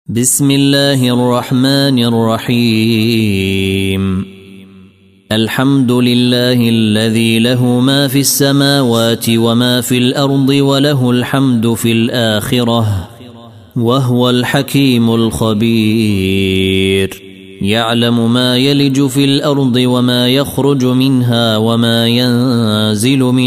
بسم الله الرحمن الرحيم. الحمد لله الذي له ما في السماوات وما في الأرض وله الحمد في الآخرة وهو الحكيم الخبير. يعلم ما يلج في الأرض وما يخرج منها وما ينزل من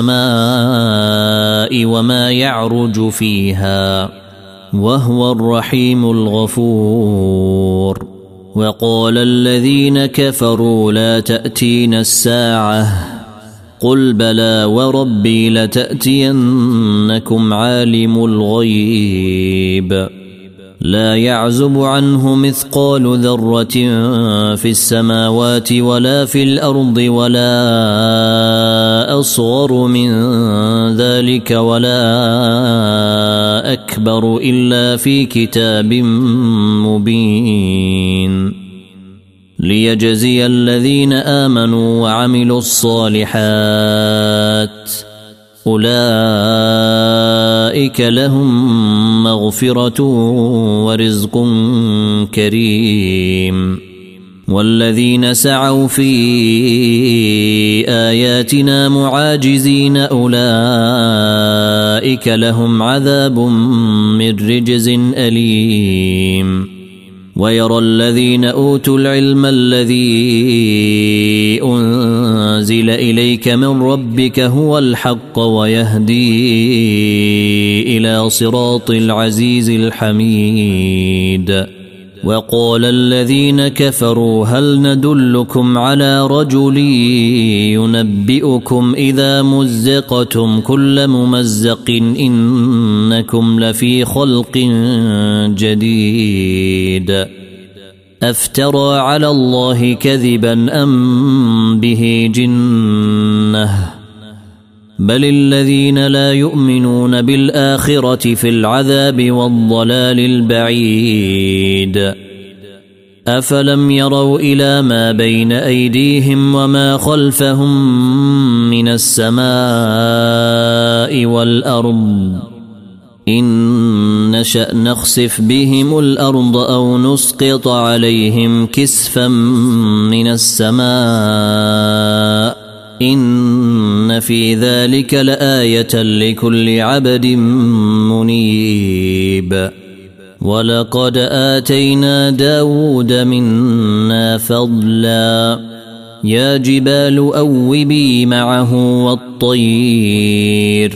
السماء وما يعرج فيها وهو الرحيم الغفور. وقال الذين كفروا لا تأتينا الساعة قل بلى وربي لتأتينكم عالم الغيب لا يعزب عنه مثقال ذرة في السماوات ولا في الأرض ولا أصغر من ذلك ولا أكبر إلا في كتاب مبين ليجزي الذين آمنوا وعملوا الصالحات أولئك لهم مغفرة ورزق كريم. والذين سعوا في آياتنا معاجزين أولئك لهم عذاب من رجز أليم. ويرى الذين أوتوا العلم الذي أنزل إليك من ربك هو الحق ويهدي إلى صراط العزيز الحميد. وقال الذين كفروا هل ندلكم على رجل ينبئكم إذا مزقتم كل ممزق إنكم لفي خلق جديد أفترى على الله كذبا أم به جنة بل الذين لا يؤمنون بالآخرة في العذاب والضلال البعيد. أفلم يروا إلى ما بين أيديهم وما خلفهم من السماء والأرض إن نشأ نخسف بهم الأرض أو نسقط عليهم كسفا من السماء إن في ذلك لآية لكل عبد منيب. ولقد آتينا داود منا فضلا يا جبال أوبي معه والطير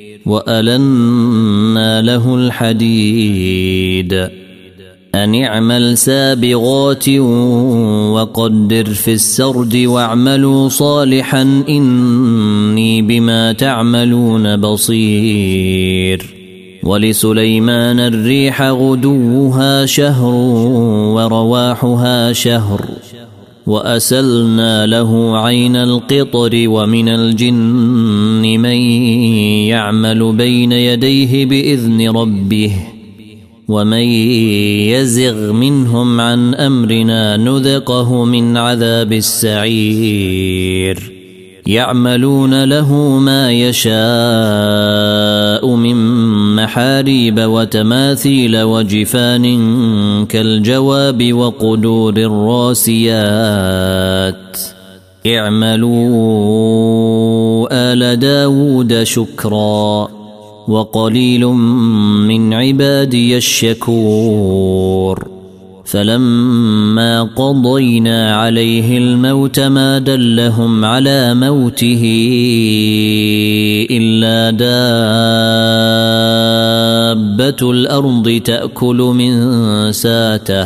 وألنا له الحديد أن اعمل سابغات وقدر في السرد واعملوا صالحا إني بما تعملون بصير. ولسليمان الريح غدوها شهر ورواحها شهر وأسلنا له عين القطر ومن الجن من يعمل بين يديه بإذن ربه ومن يزغ منهم عن أمرنا نذقه من عذاب السعير. يعملون له ما يشاء من محاريب وتماثيل وجفان كالجواب وقدور الراسيات اعملوا آل داود شكرا وقليل من عبادي الشكور. فلما قضينا عليه الموت ما دلهم على موته إلا دابة الأرض تأكل من ساته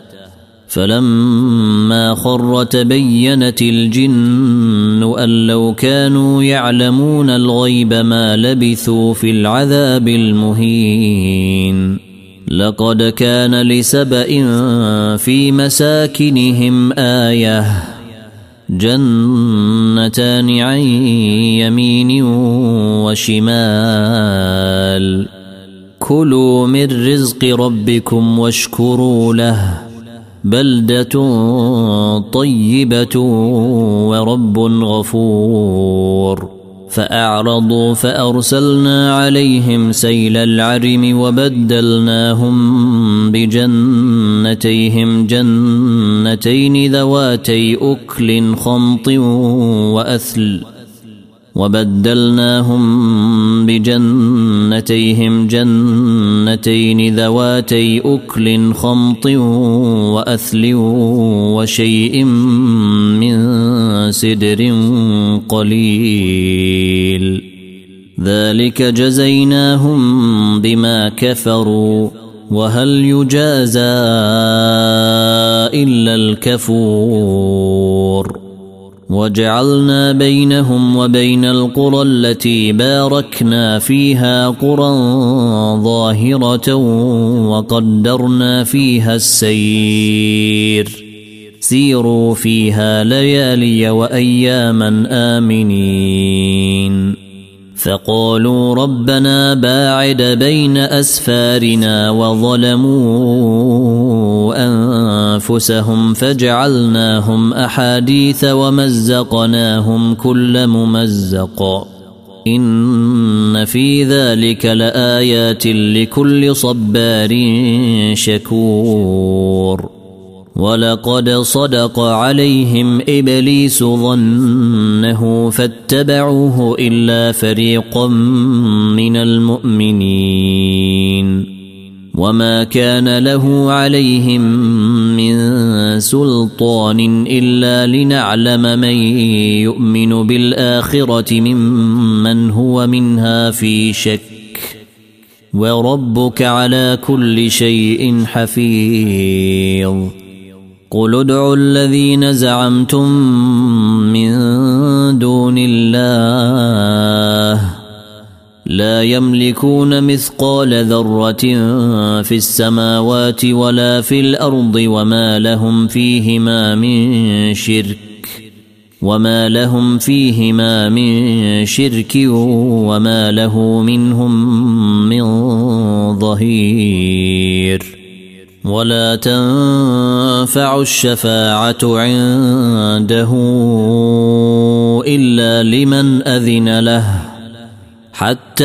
فلما خر تبينت الجن أن لو كانوا يعلمون الغيب ما لبثوا في العذاب المهين. لقد كان لسبأ في مساكنهم آية جنتان عن يمين وشمال كلوا من رزق ربكم واشكروا له بلدة طيبة ورب غفور. فأعرضوا فأرسلنا عليهم سيل العرم وبدلناهم بجنتيهم جنتين ذواتي أكل خمط وأثل وشيء من سدر قليل ذلك جزيناهم بما كفروا وهل يجازى إلا الكفور وجعلنا بينهم وبين القرى التي باركنا فيها قرى ظاهرة وقدرنا فيها السير سيروا فيها ليالي وأياما آمنين فقالوا ربنا باعد بين أسفارنا وظلموا أنفسهم فجعلناهم أحاديث ومزقناهم كل ممزق إن في ذلك لآيات لكل صبار شكور ولقد صدق عليهم إبليس ظنه فاتبعوه إلا فريقا من المؤمنين وما كان له عليهم من سلطان إلا لنعلم من يؤمن بالآخرة ممن هو منها في شك وربك على كل شيء حفيظ قل ادعوا الذين زعمتم من دون الله لا يملكون مثقال ذرة في السماوات ولا في الأرض وما لهم فيهما من شرك وما له منهم من ظهير ولا تنفع الشفاعة عنده إلا لمن أذن له حتى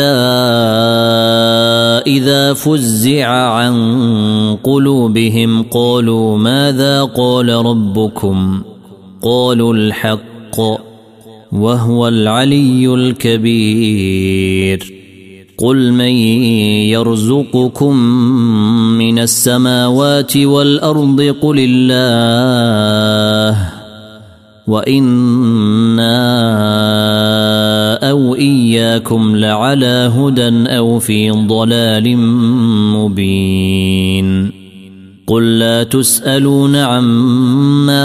إذا فزع عن قلوبهم قالوا ماذا قال ربكم قالوا الحق وهو العلي الكبير قل من يرزقكم من السماوات والأرض قل الله وإنا أو إياكم لعلى هدى أو في ضلال مبين قل لا تسألون عما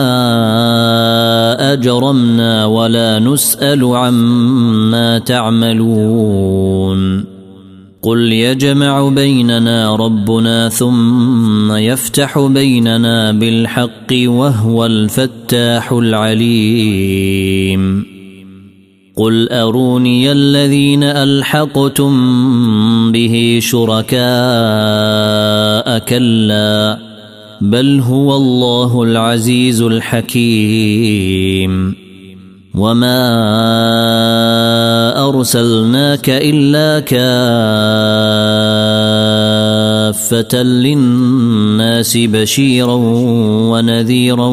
أجرمنا ولا نسأل عما تعملون قل يجمع بيننا ربنا ثم يفتح بيننا بالحق وهو الفتاح العليم قل أروني الذين ألحقتم به شركاء كلا بل هو الله العزيز الحكيم وما أرسلناك إلا كافة للناس بشيرا ونذيرا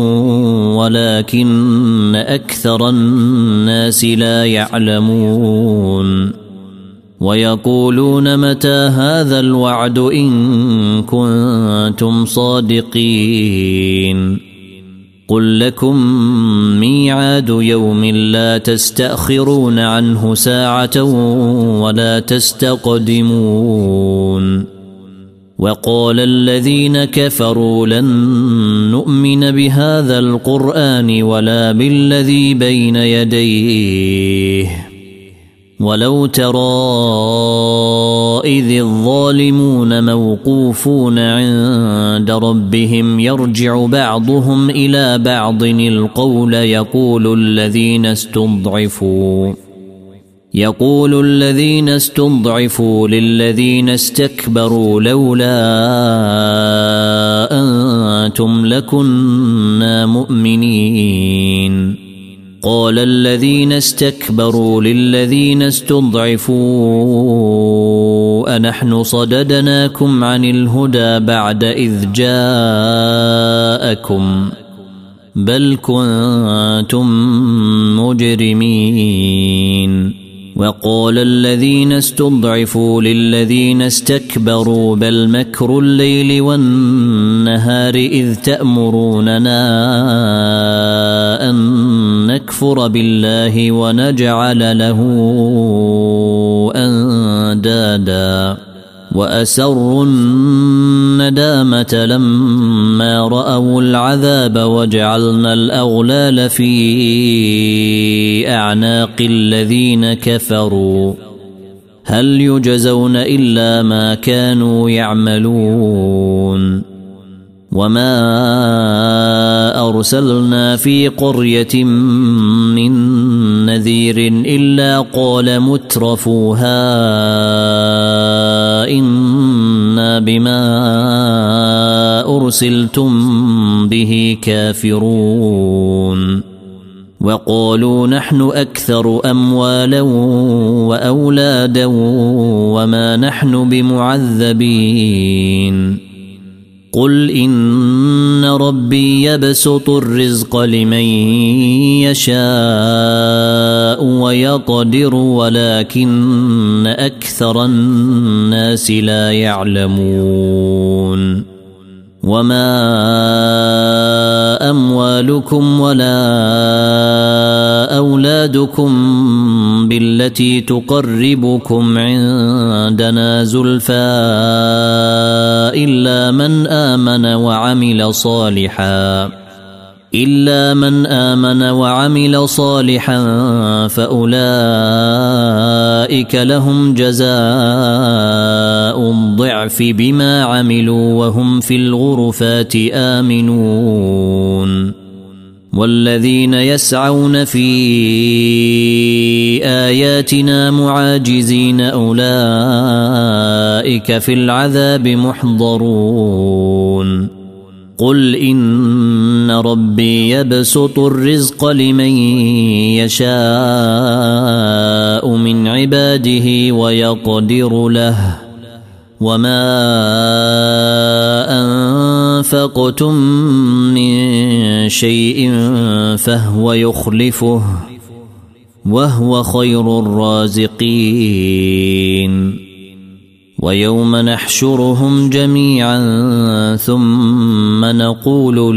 ولكن أكثر الناس لا يعلمون ويقولون متى هذا الوعد إن كنتم صادقين قل لكم ميعاد يوم لا تستأخرون عنه ساعة ولا تستقدمون وقال الذين كفروا لن نؤمن بهذا القرآن ولا بالذي بين يديه ولو ترى إذ الظالمون موقوفون عند ربهم يرجع بعضهم إلى بعض القول يقول الذين استضعفوا للذين استكبروا لولا أنتم لكنا مؤمنين قال الذين استكبروا للذين استضعفوا أنحن صددناكم عن الهدى بعد إذ جاءكم بل كنتم مجرمين. وقال الذين استضعفوا للذين استكبروا بل مكر الليل والنهار إذ تأمروننا أن نكفر بالله ونجعل له أندادا وأسروا الندامة لما رأوا العذاب وجعلنا الأغلال في أعناق الذين كفروا هل يجزون إلا ما كانوا يعملون. وما أرسلنا في قرية من نذير إلا قال مترفوها إنا بما أرسلتم به كافرون. وقالوا نحن أكثر أموالا وأولادا وما نحن بمعذبين. قل إن ربي يبسط الرزق لمن يشاء ويقدر ولكن أكثر الناس لا يعلمون. وما أموالكم ولا أولادكم بالتي تقربكم عندنا زلفى إلا من آمن وعمل صالحا فأولئك لهم جزاء الضعف بما عملوا وهم في الغرفات آمنون. والذين يسعون في آياتنا معاجزين أولئك في العذاب محضرون. قل إن ربي يبسط الرزق لمن يشاء من عباده ويقدر له وما أنفقتم من شيء فهو يخلفه وهو خير الرازقين. ويوم نحشرهم جميعا ثم نقول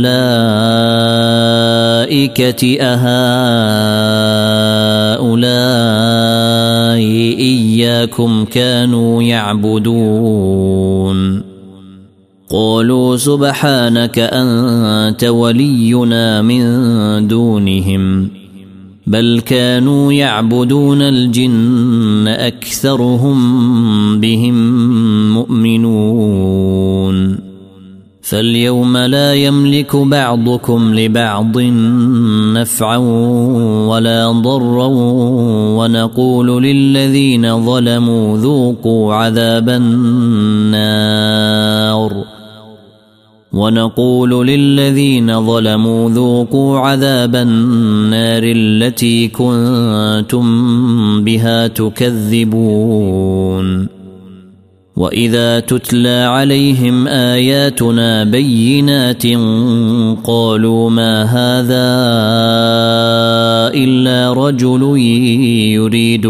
للملائكة أهؤلاء إياكم كانوا يعبدون قالوا سبحانك أنت ولينا من دونهم بل كانوا يعبدون الجن أكثرهم بهم مؤمنون. فاليوم لا يملك بعضكم لبعض نفعا ولا ضرا ونقول للذين ظلموا ذوقوا عذاب النار التي كنتم بها تكذبون. وإذا تتلى عليهم آياتنا بينات قالوا ما هذا إلا رجل يريد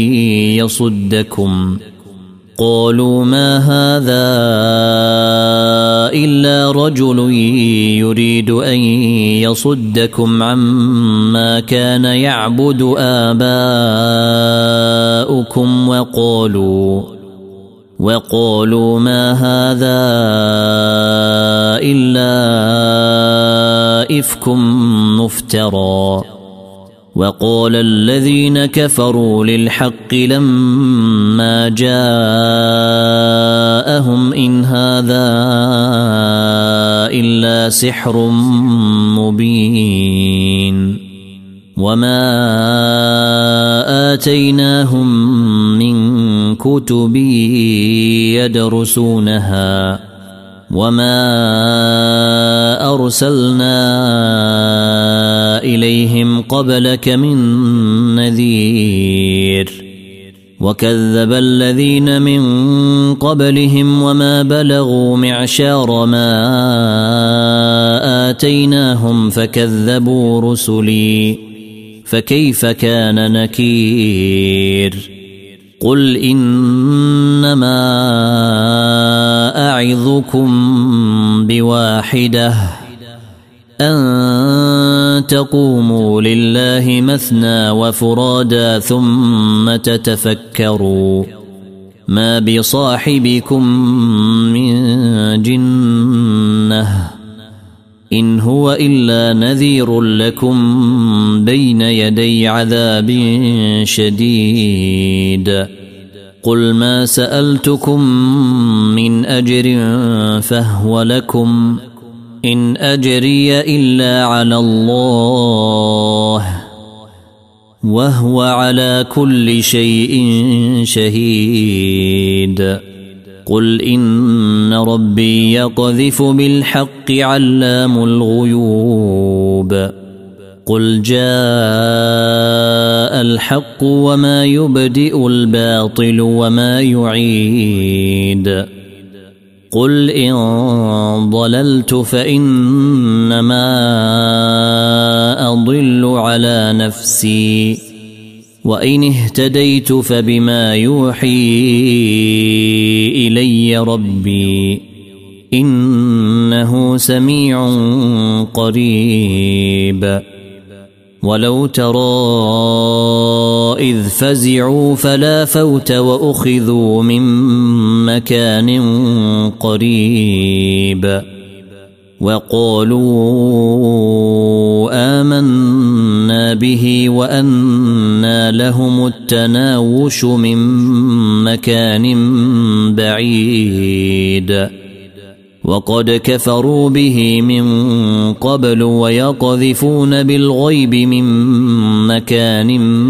أن يصدكم عما كان يعبد آباؤكم وقالوا ما هذا إلا إفك مفترى. وقال الذين كفروا للحق لما جاءهم إن هذا إلا سحر مبين. وما آتيناهم من كتب وما أرسلنا إليهم قبلك من نذير وكذب الذين من قبلهم وما بلغوا معشار ما آتيناهم فكذبوا رسلي فكيف كان نكير قل إنما أعظكم بواحدة أن تقوموا لله مثنى وفرادا ثم تتفكروا ما بصاحبكم من جنة إن هو إلا نذير لكم بين يدي عذاب شديد قل ما سألتكم من أجر فهو لكم إن أجري إلا على الله وهو على كل شيء شهيد قل إن ربي يقذف بالحق علام الغيوب قل جاء الحق وما يبدئ الباطل وما يعيد قل إن ضللت فإنما أضل على نفسي وإن اهتديت فبما يوحي إلي ربي إنه سميع قريب ولو ترى إذ فزعوا فلا فوت وأخذوا من مكان قريب وقالوا آمنا به وأنى لهم التناوش من مكان بعيد وقد كفروا به من قبل ويقذفون بالغيب من مكان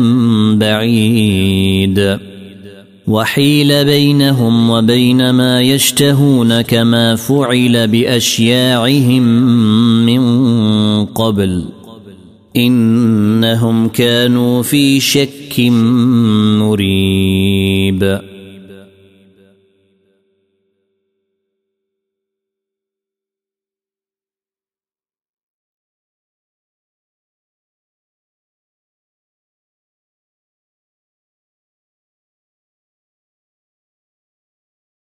بعيد وحيل بينهم وبين ما يشتهون كما فعل بأشياعهم من قبل إنهم كانوا في شك مريب